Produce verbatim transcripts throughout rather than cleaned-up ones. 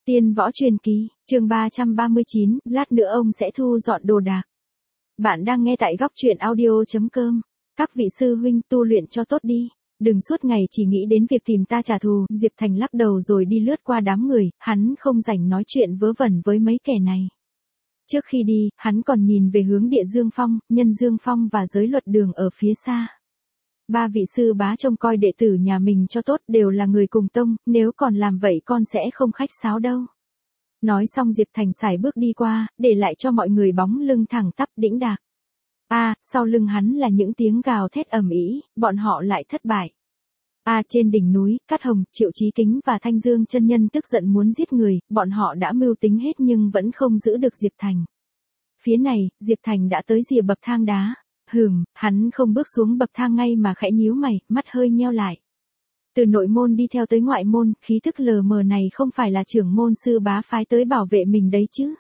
Tiên võ truyền kỳ, chương ba trăm ba mươi chín, lát nữa ông sẽ thu dọn đồ đạc. Bạn đang nghe tại góc truyện audio chấm com. Các vị sư huynh tu luyện cho tốt đi. Đừng suốt ngày chỉ nghĩ đến việc tìm ta trả thù. Diệp Thành lắc đầu rồi đi lướt qua đám người, hắn không rảnh nói chuyện vớ vẩn với mấy kẻ này. Trước khi đi, hắn còn nhìn về hướng Địa Dương Phong, Nhân Dương Phong và Giới Luật Đường ở phía xa. Ba vị sư bá trông coi đệ tử nhà mình cho tốt, đều là người cùng tông, nếu còn làm vậy con sẽ không khách sáo đâu. Nói xong Diệp Thành sải bước đi qua, để lại cho mọi người bóng lưng thẳng tắp đĩnh đạc. A, à, sau lưng hắn là những tiếng gào thét ầm ĩ, bọn họ lại thất bại. A, à, trên đỉnh núi, Cát Hồng, Triệu Chí Kính và Thanh Dương chân nhân tức giận muốn giết người, bọn họ đã mưu tính hết nhưng vẫn không giữ được Diệp Thành. Phía này, Diệp Thành đã tới rìa bậc thang đá. Hừm, hắn không bước xuống bậc thang ngay mà khẽ nhíu mày, mắt hơi nheo lại. Từ nội môn đi theo tới ngoại môn, khí thức lờ mờ này không phải là trưởng môn sư bá phái tới bảo vệ mình đấy chứ?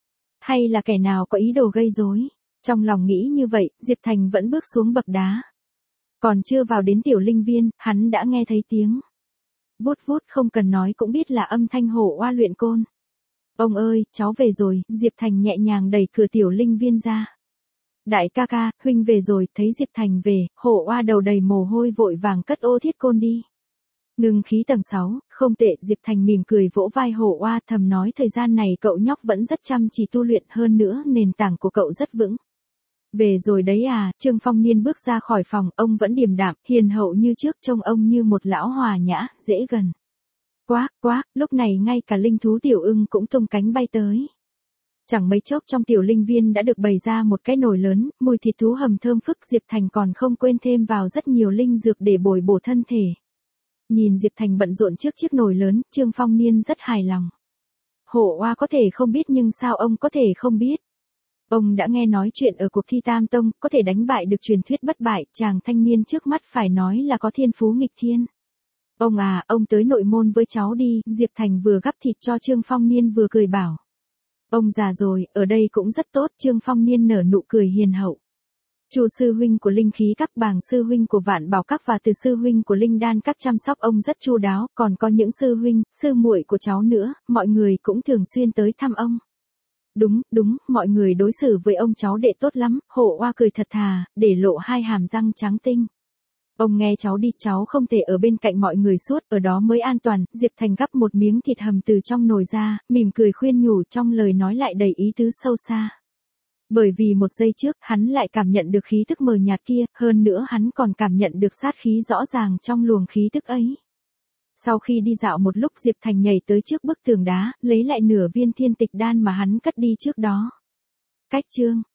Hay là kẻ nào có ý đồ gây rối? Trong lòng nghĩ như vậy, Diệp Thành vẫn bước xuống bậc đá. Còn chưa vào đến tiểu linh viên, hắn đã nghe thấy tiếng. Vút vút không cần nói cũng biết là âm thanh Hổ Oa luyện côn. Ông ơi, cháu về rồi, Diệp Thành nhẹ nhàng đẩy cửa tiểu linh viên ra. Đại ca ca, huynh về rồi, thấy Diệp Thành về, Hổ Oa đầu đầy mồ hôi vội vàng cất ô thiết côn đi. Ngưng khí tầng sáu, không tệ, Diệp Thành mỉm cười vỗ vai Hổ Oa thầm nói thời gian này cậu nhóc vẫn rất chăm chỉ tu luyện, hơn nữa nền tảng của cậu rất vững. Về rồi đấy à, Trương Phong Niên bước ra khỏi phòng, ông vẫn điềm đạm, hiền hậu như trước, trông ông như một lão hòa nhã, dễ gần. Quá, quá, lúc này ngay cả linh thú tiểu ưng cũng tung cánh bay tới. Chẳng mấy chốc trong tiểu linh viên đã được bày ra một cái nồi lớn, mùi thịt thú hầm thơm phức, Diệp Thành còn không quên thêm vào rất nhiều linh dược để bồi bổ thân thể. Nhìn Diệp Thành bận rộn trước chiếc nồi lớn, Trương Phong Niên rất hài lòng. Hổ Oa có thể không biết nhưng sao ông có thể không biết? Ông đã nghe nói chuyện ở cuộc thi Tam Tông, có thể đánh bại được truyền thuyết bất bại, chàng thanh niên trước mắt phải nói là có thiên phú nghịch thiên. Ông à, ông tới nội môn với cháu đi, Diệp Thành vừa gắp thịt cho Trương Phong Niên vừa cười bảo. Ông già rồi, ở đây cũng rất tốt, Trương Phong Niên nở nụ cười hiền hậu. Chu sư huynh của linh khí các, Bàng sư huynh của vạn bảo các và Từ sư huynh của linh đan các chăm sóc ông rất chu đáo, còn có những sư huynh, sư muội của cháu nữa, mọi người cũng thường xuyên tới thăm ông. Đúng, đúng, mọi người đối xử với ông cháu đệ tốt lắm, Hổ Oa cười thật thà, để lộ hai hàm răng trắng tinh. Ông nghe cháu đi, cháu không thể ở bên cạnh mọi người suốt, ở đó mới an toàn. Diệp Thành gắp một miếng thịt hầm từ trong nồi ra, mỉm cười khuyên nhủ, trong lời nói lại đầy ý tứ sâu xa. Bởi vì một giây trước, hắn lại cảm nhận được khí tức mờ nhạt kia, hơn nữa hắn còn cảm nhận được sát khí rõ ràng trong luồng khí tức ấy. Sau khi đi dạo một lúc, Diệp Thành nhảy tới trước bức tường đá, lấy lại nửa viên thiên tịch đan mà hắn cất đi trước đó. Cách chương